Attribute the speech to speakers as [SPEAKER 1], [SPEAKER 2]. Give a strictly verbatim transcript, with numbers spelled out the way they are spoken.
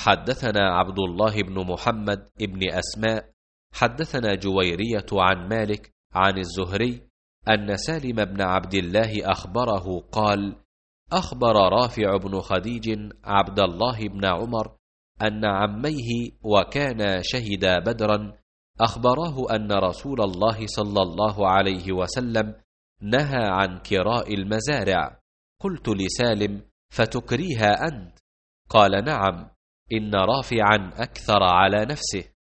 [SPEAKER 1] حدثنا عبد الله بن محمد بن أسماء حدثنا جويرية عن مالك عن الزهري أن سالم بن عبد الله أخبره قال: أخبر رافع بن خديج عبد الله بن عمر أن عميه وكانا شهدا بدرا أخبراه أن رسول الله صلى الله عليه وسلم نهى عن كراء المزارع. قلت لسالم: فتكريها أنت؟ قال: نعم، إن رافعا أكثر على نفسه.